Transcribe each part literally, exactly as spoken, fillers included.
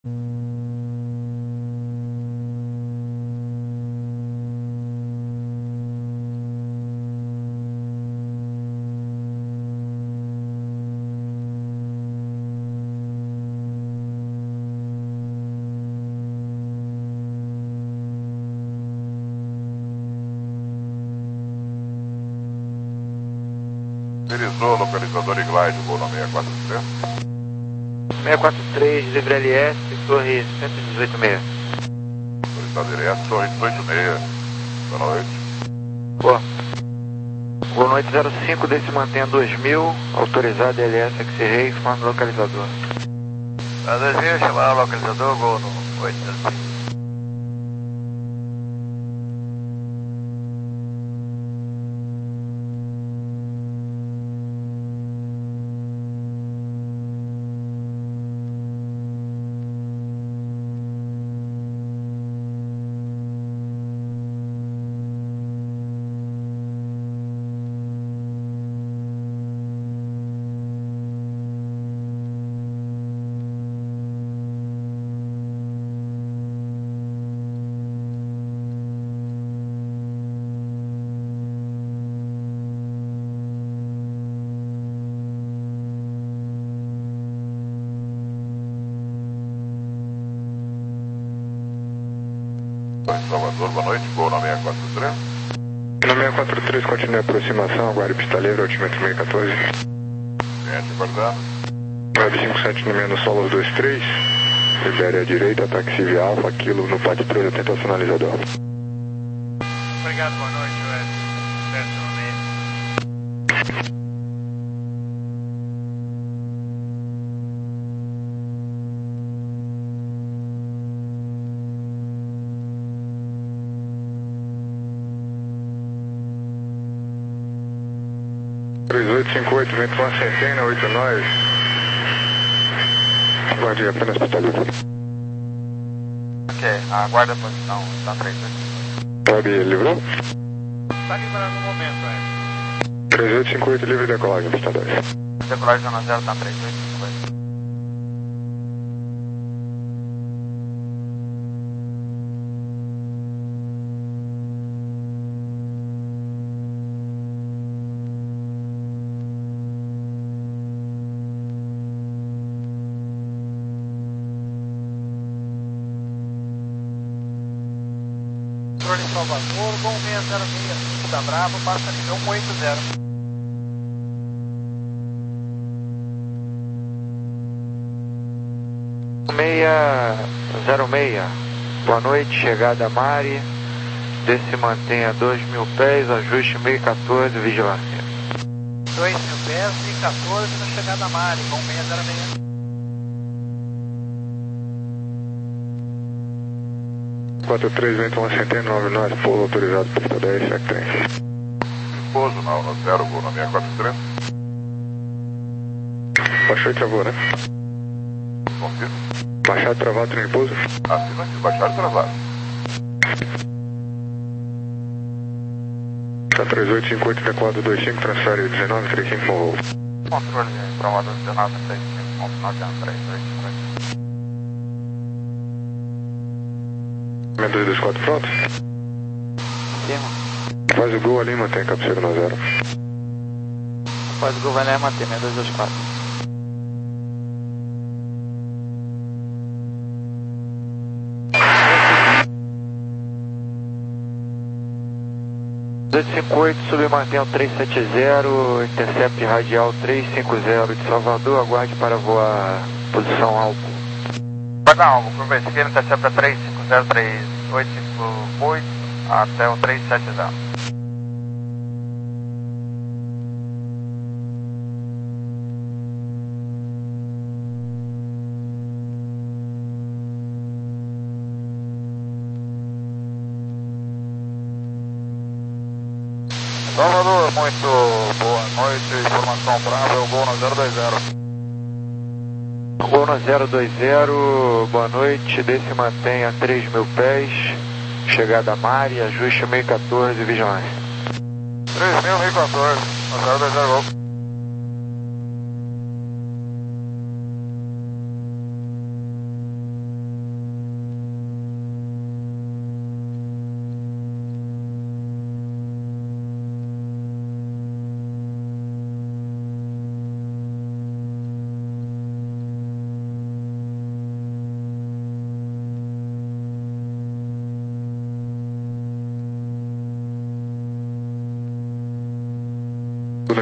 Utilizou localizador e glide, voo na seiscentos e quarenta e três. seiscentos e quarenta e três, livre L S, torre cento e dezoito seis. Autorizado direto, torre dezoito seis. Boa noite. Boa. Boa noite, zero cinco, desse mantém dois mil, autorizado L S X-Ray, falando localizador. A dois mil, chamar o localizador, gol no oito zero cinco. Salvador, boa noite, voo na seiscentos e quarenta e três. Na seiscentos e quarenta e três, continue a aproximação, aguarde pista livre, altímetro seiscentos e quatorze. Cliente aguardando. Web cinco sete no menos, solos dois três. Libere à direita, táxi via Alfa, Kilo no pátio três, atento ao sinalizador. Obrigado, boa noite, Web sete no meio. três oito cinco oito, vento uma centena, oito nove. Aguarde apenas pista livre. Ok, aguarda a posição, está três oito. Web livrou? Está liberando no momento, Web. três oito cinco oito, livre decolagem, pista dois. Decolagem zona zero, está três oito cinco oito. Controle Salvador, Gol seis zero seis cinco da Bravo, passa nível um oito zero. seis zero seis, boa noite, chegada Mari, desce mantenha dois mil pés, ajuste meio quatorze, vigilância. dois mil pés e quatorze na chegada Mari, Gol seis zero seis. quatro três, vento uma centena, nove nove, pouso autorizado, pista dez, check trem. Pouso na um zero, voo na seiscentos e quarenta e três. Baixou e travou, né? Confirmo. Baixar e travar, trem de pouso. Acima de baixar e travar. Tá três oito cinco oito, V quatro dois cinco, transfere dezenove trinta e cinco com voo. Controle provador dezenove trinta e cinco, ponto nove três oito cinco oito. dois dois quatro pronto? Sim, Faz o gol ali, mantém cabeceira no zero. faz o gol, vai lá e manter, seis dois dois quatro. dois cinco oito, submantém o três sete zero, intercept radial três cinco zero de Salvador, aguarde para voar posição alvo. Guarda alvo, curva esquerda, intercepta três cinco zero, três oito cinco oito até o três sete zero. Salvador, muito boa noite, informação Brava, eu vou no zero dois zero. Gol na zero dois zero, boa noite, desce mantenha três mil pés, chegada Mari, ajuste meio quatorze, vigilância. três mil, meio quatorze, no zero dois zero, gol.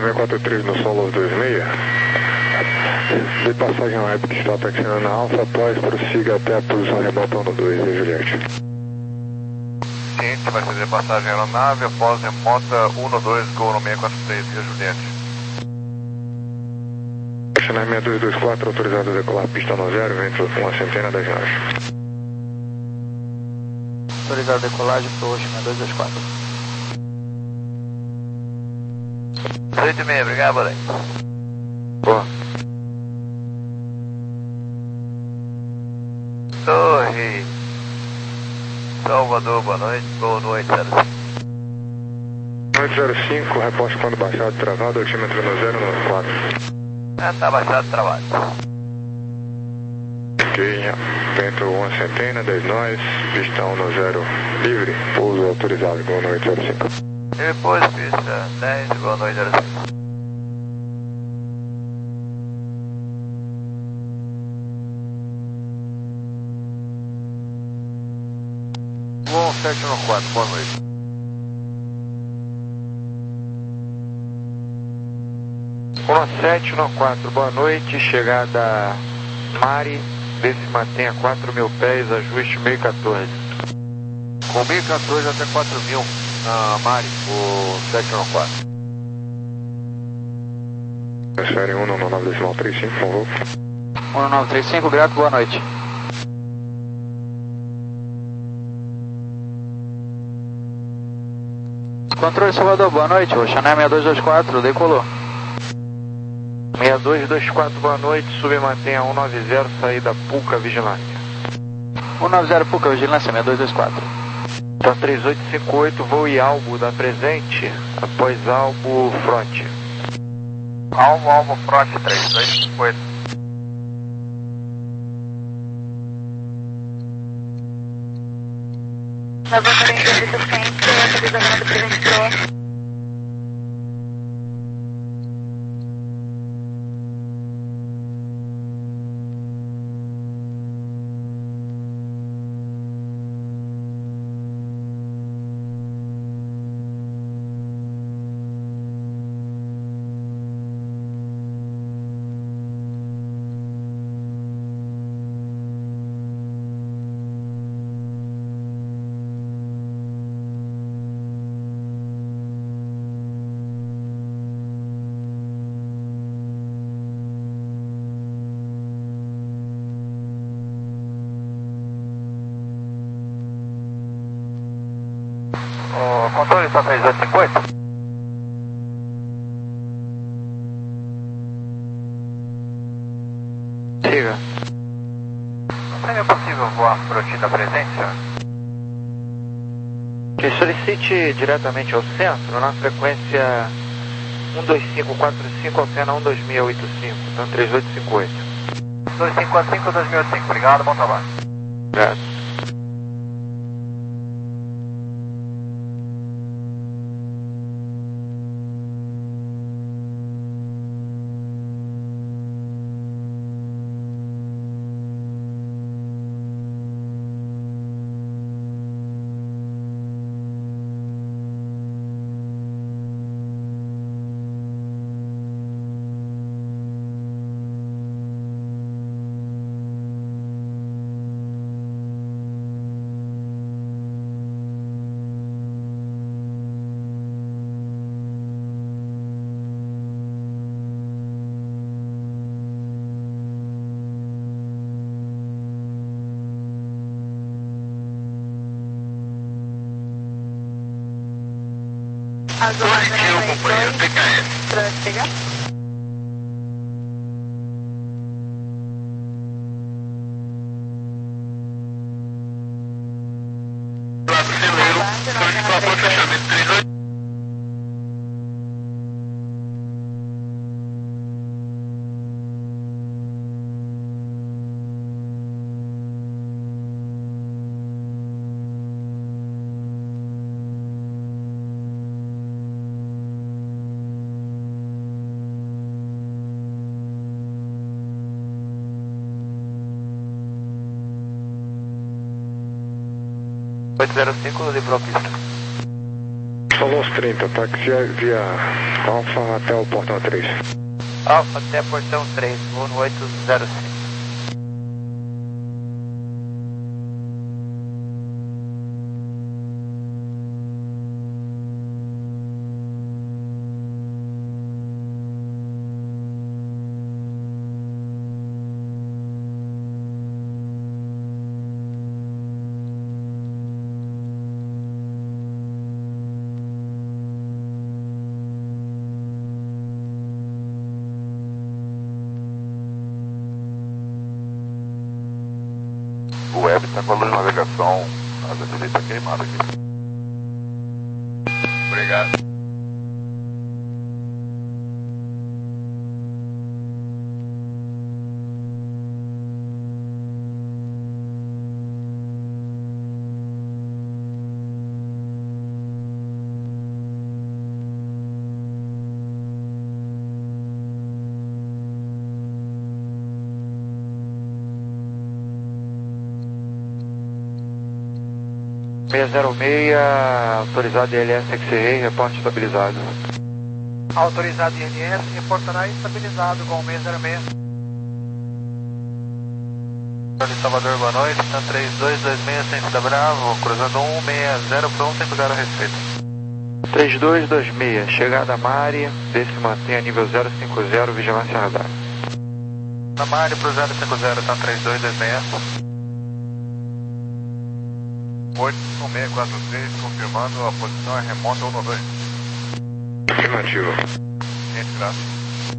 seis quatro três no Solos dois seis. De passagem web que está taxiando na Alfa, após prossiga até a posição remota um dois, e Juliette. Ciente, vai fazer passagem aeronave após remota um dois, Gol no seis quatro três, e Juliette. Taxiando seis dois dois quatro, autorizado a decolar pista no zero, vento uma centena das naves. Autorizado a decolagem para o Ocean seis dois dois quatro. oito e meia, obrigado, Boa. Boa. Torre Salvador, boa noite, boa noite, zero cinco. Noite zero cinco, reposte quando baixado, travado, altímetro no zero nove quatro. Ah, tá baixado, travado. Ok, vento uma centena, dez nós, pista um no zero, livre, pouso autorizado, boa noite zero cinco. E depois, pista dez, boa noite, zero cinco. um sete quatro, boa noite. um sete quatro, boa noite, chegada Mari, vê se mantém a quatro mil pés, ajuste meio quatorze. Com meio quatorze até quatro mil, na Mari, o sete quatro. Transfere um no nove decimal trinta e cinco, por favor. um nove três cinco, grato, boa noite. Controle Salvador, boa noite, o Chanel seis dois dois quatro, decolou. seis dois dois quatro, boa noite, submantenha um nove zero, saída Puca Vigilância. um nove zero Puca Vigilância, seis dois dois quatro. Então três oito cinco oito, voo e Albo da presente, após Albo Front. Alvo, alvo, front, três oito cinco oito. Levantamento de serviço quente, atualizamento do presente pro. O controle só três oito cinco oito. Siga. Não seria possível voar por aqui da presente, senhor? Que solicite diretamente ao centro na frequência um dois cinco quatro cinco, Alcena um dois seis oito cinco, então três oito cinco oito. dois cinco quatro cinco, dois mil e cinco, obrigado, bom trabalho. Obrigado. Azul, companheiro P K S. Prossiga. Solicitação de fechamento três oito. oito zero cinco, livrou a pista. Falou os trinta, táxi via, via Alfa até o portão três. Alfa até portão três, voo no oito zero cinco. O web está com a luz de navegação, a direita queimada aqui. Obrigado. seis zero seis, autorizado I L S X R, reporte estabilizado. Autorizado I L S, reportará estabilizado com o seis zero seis. Salvador, boa noite, tá três dois dois seis, Centro da Bravo, cruzando um seis zero, pronto, em lugar a respeito. três dois dois seis, chegada a Mari, desce e mantém a nível zero cinco zero, vigilância radar. Na Mari pro zero cinco zero, tá três dois dois seis. oito seis quatro seis, confirmando a posição é remota um nove dois. Afirmativo. Gente, graças.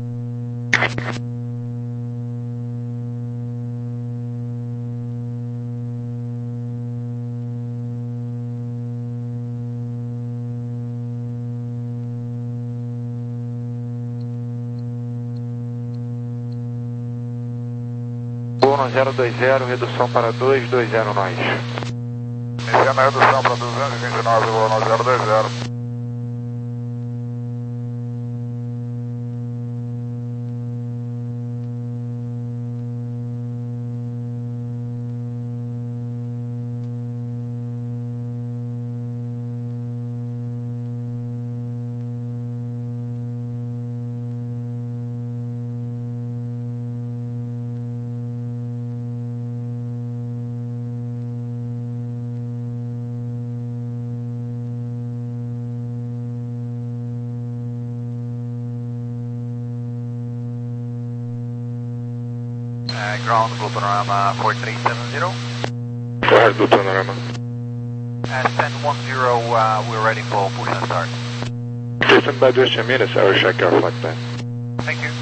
Gol zero dois zero, redução para dois dois zero nós. Iniciando a redução para duzentos e vinte e nove vírgula zero dois zero. Uh, ground, Blue Panorama four three seven zero. Correto do panorama. Uh, send one zero, uh, we're ready for push and start. Stand by just a minute, I will check your flight plan. Thank you.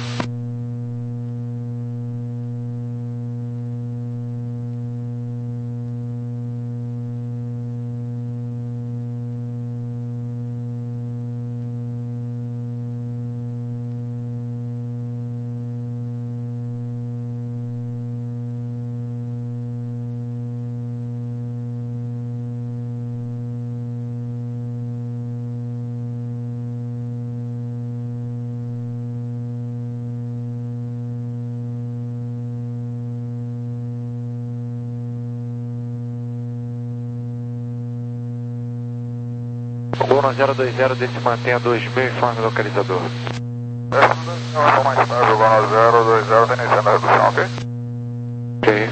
Gol zero dois zero, desce e mantém a dois mil, informe localizador. Essa é mais estável, Gol zero dois zero, tá iniciando a redução, ok? Ok.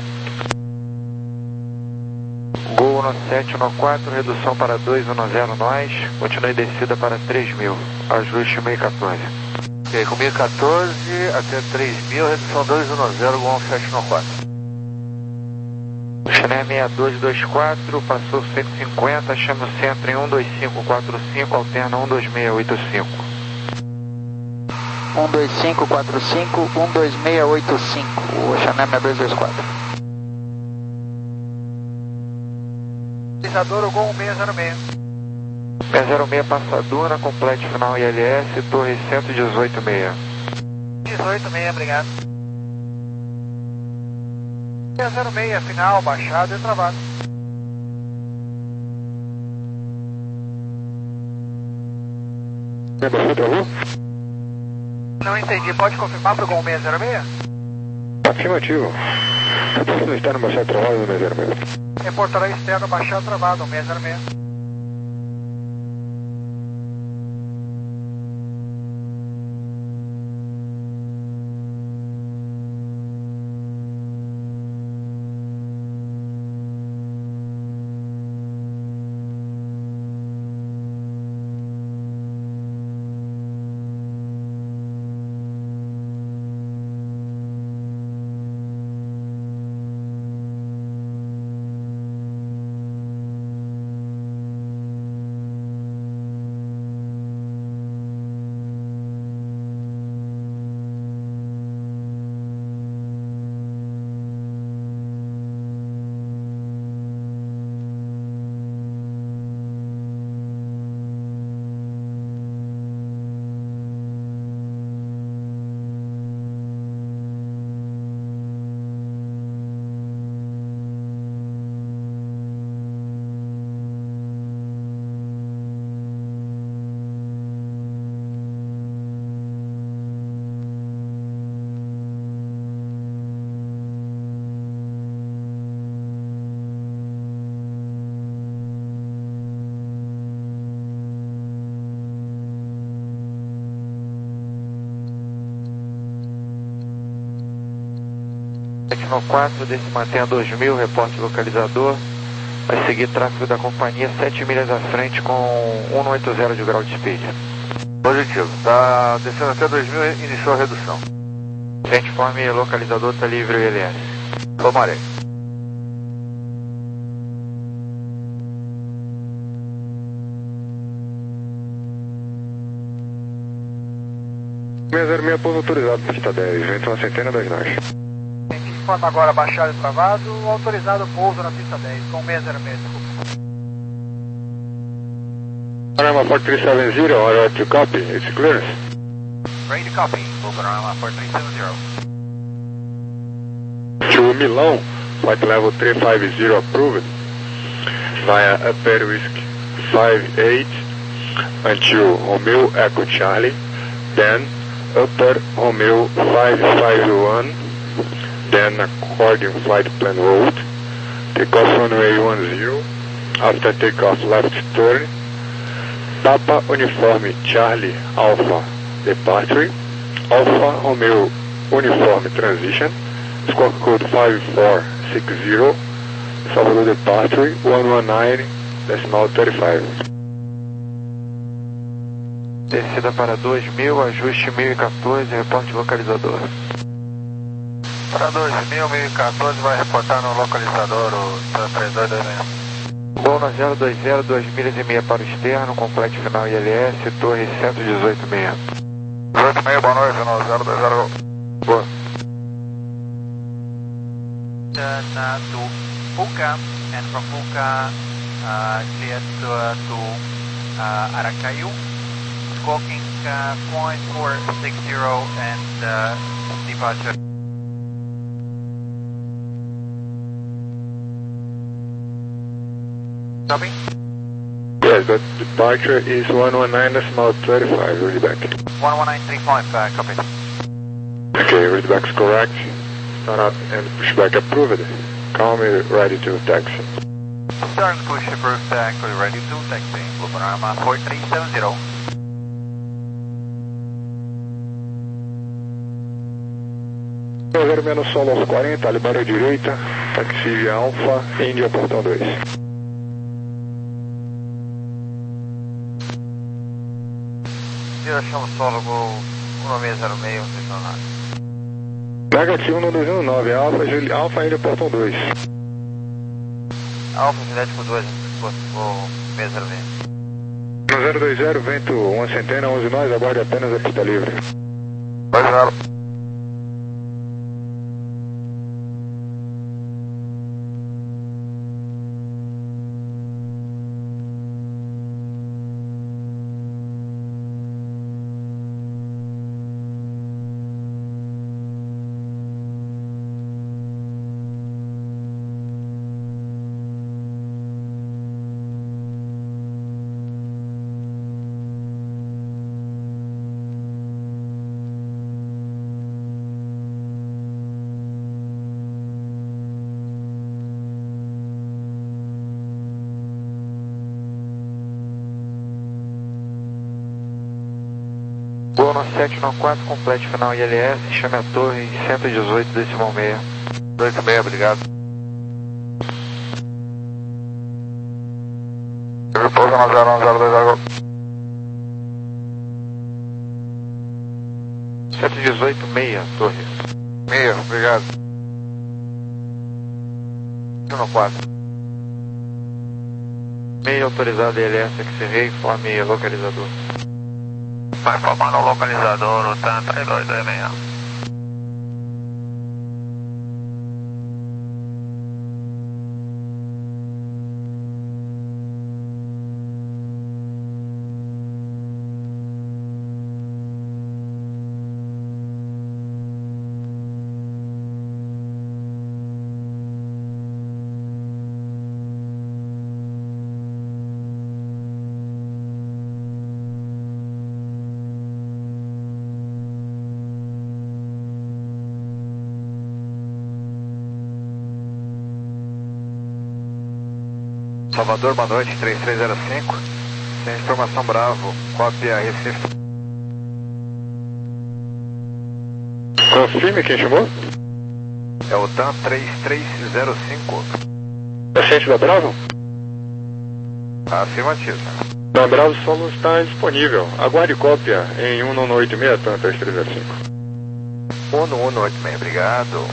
Gol sete um quatro, redução para dois um zero nós, continue descida para três mil, ajuste mil e quatorze. Ok, com mil e quatorze até três mil, redução dois um zero, Gol sete um quatro. Chiné seis dois dois quatro, passou cento e cinquenta, chama o centro em um dois cinco quatro cinco, alterna um dois seis oito cinco. um dois cinco quatro cinco, um dois seis oito cinco, o Chiné seis dois dois quatro. Isadora, Gol seis zero seis. seis zero seis, passadura, complete final I L S, torre cento e dezoito seis. dezoito seis, obrigado. seis zero seis, final, baixado e travado. Você travou? Não entendi, pode confirmar para o Gol seis zero seis? Afirmativo. Você está no baixado travado no seis zero seis. Reportará externo, baixado, travado, seis zero seis. sete nove quatro, desse mantenha dois mil, reporte localizador. Vai seguir tráfego da companhia sete milhas à frente com cento e oitenta de grau de speed. Positivo. Tá descendo até dois mil e iniciou a redução. Gente, informe localizador, tá livre o I L S. Tomarei. seis zero seis, pouso autorizado, pista dez, vento uma centena das nós. Informa agora baixado e travado, autorizado pouso na pista dez, com seis zero seis, desculpa. Panorama four three seven zero, order to copy, it's clearance. Ready to copy, Panorama four three seven zero. To Milão, flight level three five zero approved, via Upper Whiskey five eight, until Romeo Echo Charlie, then Upper Romeo five five one, then according flight plan route, takeoff runway one zero, after takeoff left turn, Papa Uniforme Charlie Alpha departure, Alpha Romeo Uniforme transition, squawk code five four six zero, Salvador departure one one nine, decimal thirty-five. Descida para dois mil, ajuste mil e quatorze, reporte localizador. Para dois mil, mil e quatorze, vai reportar no localizador o três dois dois seis. Gol na zero dois zero, duas milhas e meia para o externo, complete final I L S, torre cento e dezoito meia. dezoito meia, boa noite, no zero dois zero. Boa. Turn uh, to Puca, and from Puca, uh, clear to, uh, to uh, Aracaju, squawking uh, point four six zero and uh, departure. Copy? Yes, but departure is one one nine, decimal thirty-five, read back. one one nine three five, uh, copy. Okay, read back is correct. Start up and pushback approved. Call me ready to taxi. Turn push approved, taxi ready to taxi. Blue Panorama four three seven zero. zero menos solo aos quarenta, Alibara direita, taxi via Alfa, Índia, portão dois. Direção solo, gol um seis zero seis, estacionário. Negativo no dois um nove, Alfa, Juli- Alfa, Índia, portão dois. Alfa, Genético dois, gol seis zero seis. No zero dois zero, vento uma centena, onze nós, aguarde apenas a pista livre. dois zero. Gol na sete nove quatro, complete final I L S, chame a torre cento e dezoito, decimal meia. dezoito meia, obrigado. Eu pouso na zero um zero dois zero. cento e dezoito meia, torre. Meia, obrigado. um nove quatro. Meia autorizada I L S, X-Ray, informe localizador. Vai formar no localizador o TAN três dois dois seis. Salvador, boa noite, três três zero cinco. Sem informação Bravo, cópia Recife. Confirme quem chamou? É o TAM três três zero cinco. Paciente da Bravo? Afirmativo. Da Bravo solo está disponível. Aguarde cópia em um nove oito seis, TAM três três zero cinco. um um oito seis, obrigado.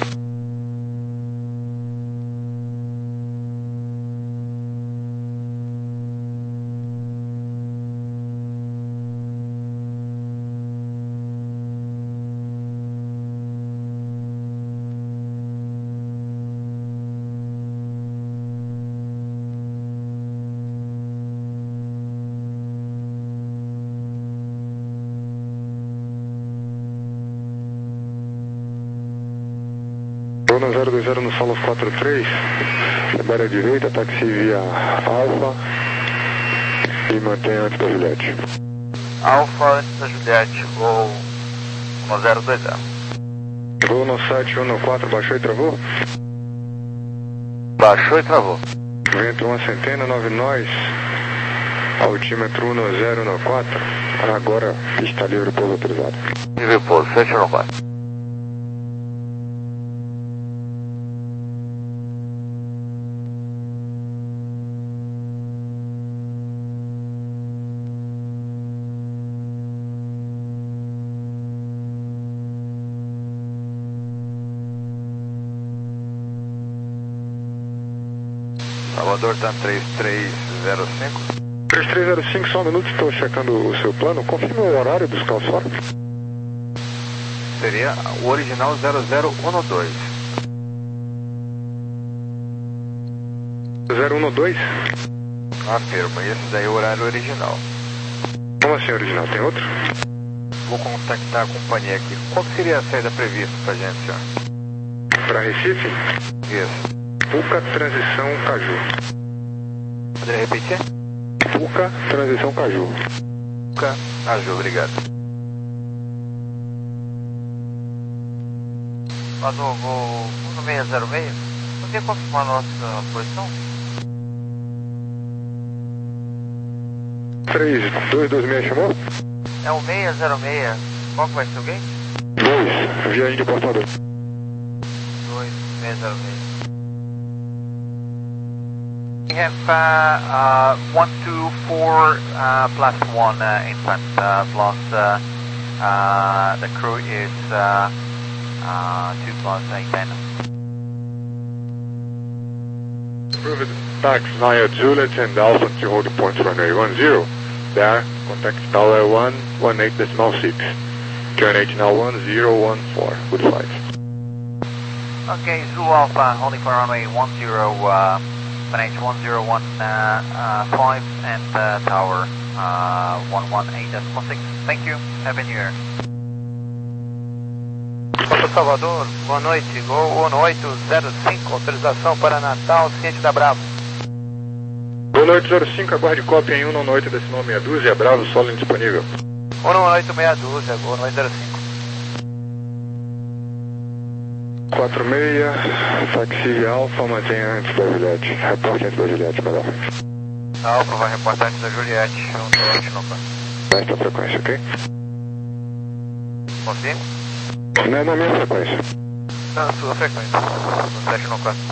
Bruna zero dois zero no solo quatro três, libera a direita, táxi via Alfa e mantenha antes da Juliette. Alfa antes da Juliette, voo no zero dois zero. Voo no sete um no quatro, baixou e travou? Baixou e travou. Vento uma centena, nove nós, altímetro um zero no quatro, agora está livre pouso autorizado. Livre pouso, sete um quatro. Salvador TAM três três zero cinco. três três zero cinco, só um minuto, estou checando o seu plano. Confirma o horário dos carros fora. Seria o original zero zero um dois. zero um dois? Afirma, esse daí é o horário original. Como assim original? Tem outro? Vou contactar a companhia aqui. Qual que seria a saída prevista pra gente, senhor? Para Recife? Isso. Puca, transição, Caju. Poderia repetir? Puca, transição, Caju. Puca, Caju, obrigado. Mandou voo um seis zero seis. Poderia confirmar a nossa posição? três dois dois seis chamou? É o seis zero seis. Qual que vai ser o gate? dois, via Índia portador. dois seis zero seis. We have uh, uh, one two four uh, plus one uh, in front, uh, plus uh, uh, the crew is uh, uh, two plus eight ten. Approved tax via Juliet and Alpha to hold point runway one zero. There, contact tower one one eight decimal six. Turn eight now one zero one four. Good flight. Okay, Zulu Alpha holding for runway one zero. Uh, Manage one zero one five and uh, tower uh, one one eight decimal six. Thank you. Happy New Year. Porto Salvador, boa noite. Gol um oito zero cinco, autorização para Natal, ciente da Bravo. Boa noite, zero cinco, aguarde cópia em um nove oito decimal meia dúzia, Bravo, solo indisponível. um nove oito meia dúzia, gol um oito zero cinco. quatro seis, táxi Alfa, mantenha antes da Juliette. Reporte antes da Juliette, melhor. Alfa vai reportar antes da Juliette, um dois no plano. Nesta frequência, ok? Confirma? Não é na minha frequência. Na sua frequência, no sete no quatro.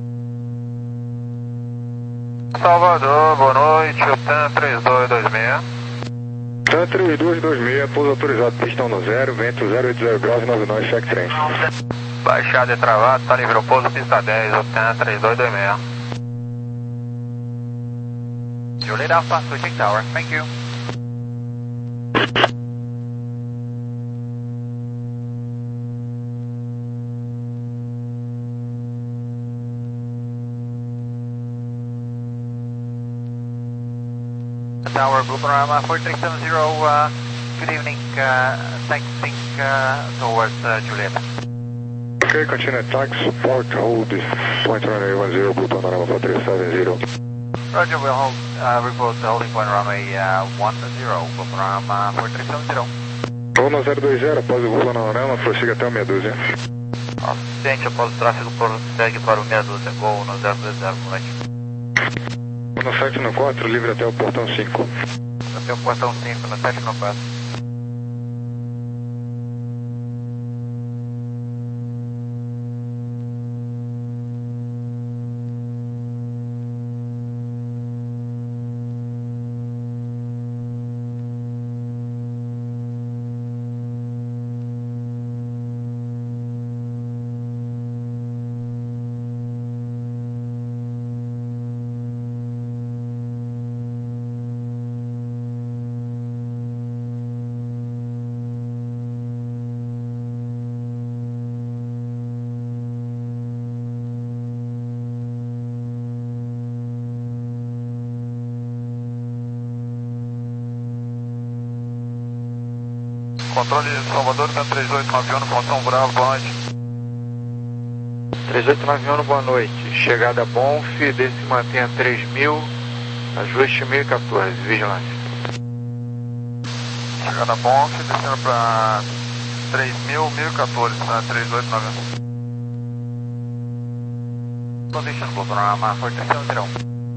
Salvador, boa noite, o TAM três dois dois seis. TAM três dois dois seis, pouso autorizado, pistão no zero, vento zero oito zero graus, nove nove, check trem. Baixado e travado, tá livre o pouso, pista dez, o TAM três dois dois seis. Juliet Alpha, switching tower, thank you. Tower, Blue Panorama four three seven zero, uh, good evening, uh, taxiing uh, towards uh, Juliet. Ok, continue tax, port, hold, point runway one zero, Blue Panorama four three seven zero. Roger, we'll hold, uh, report the holding point runway uh, one zero, Blue Panorama four three seven zero. Voo no zero dois zero, após o Blue Panorama, prossiga até o meia dúzia. Assistente, após o tráfego, prossegue para o meia dúzia, gol no zero dois zero, boa noite. No sete no quatro, livre até o portão cinco. Até o portão cinco, no sete no quatro. Controle de Salvador, tá três oito nove um no Pontão Bravo, boa noite. três oito nove um, boa noite. Chegada Bonf, desce e mantenha três mil, ajuste mil e quatorze, vigilância. Chegada Bonf, descendo para três mil, mil e quatorze, tá três oito nove um. Condition, programa quatro três sete zero.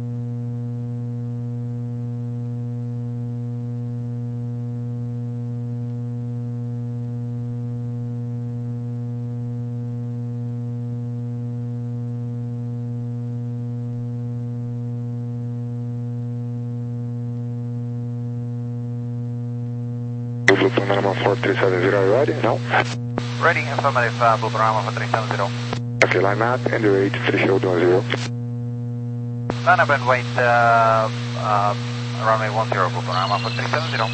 Blue Panorama quatro três sete zero, ready? No? Ready, affirmative, uh, Blue Panorama quatro três sete zero. Okay, line map, and the eight, threshold one zero. Line up and wait, uh, uh, runway one zero, Blue Panorama quatro três sete zero.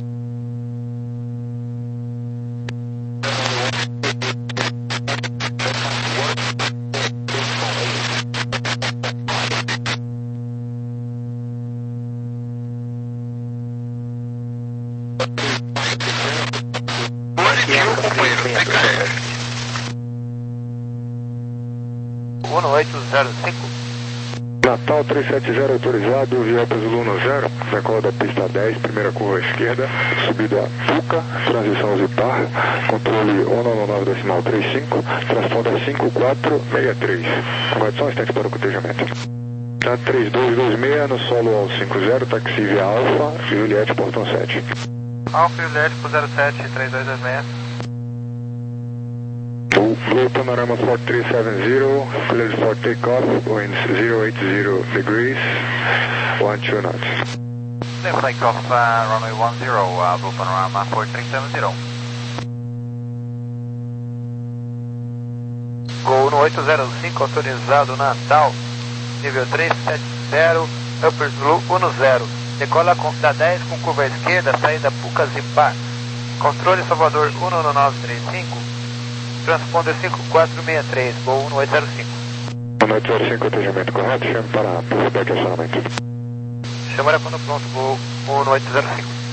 um oito zero cinco. Natal três sete zero autorizado, via para Zulu um zero, decola da pista dez, primeira curva à esquerda, subida Puca, transição Zipar, controle um nove nove decimal trinta e cinco, transponder cinco quatro seis três. Condição instante para o cotejamento. Tá três dois dois seis no solo ao cinco zero, taxi via Alfa, Juliette, portão sete. Alfa Juliette pro zero sete três dois dois seis. Blue Panorama quatro três sete zero, cleared for takeoff, winds zero eight zero degrees, one two knots. Left takeoff, uh, runway one zero, uh, Blue Panorama quatro três sete zero. Gol um oito zero cinco autorizado Natal, nível três sete zero, Upper Blue um zero. Decola com, da dez com curva à esquerda, saída Puca Zipar. Controle Salvador um nove nove três cinco. Transponder cinco quatro seis três, Gol um oito zero cinco. um oito zero cinco, atendimento correto, chame para pushback acionamento. Chama quando pronto, Gol um oito zero cinco.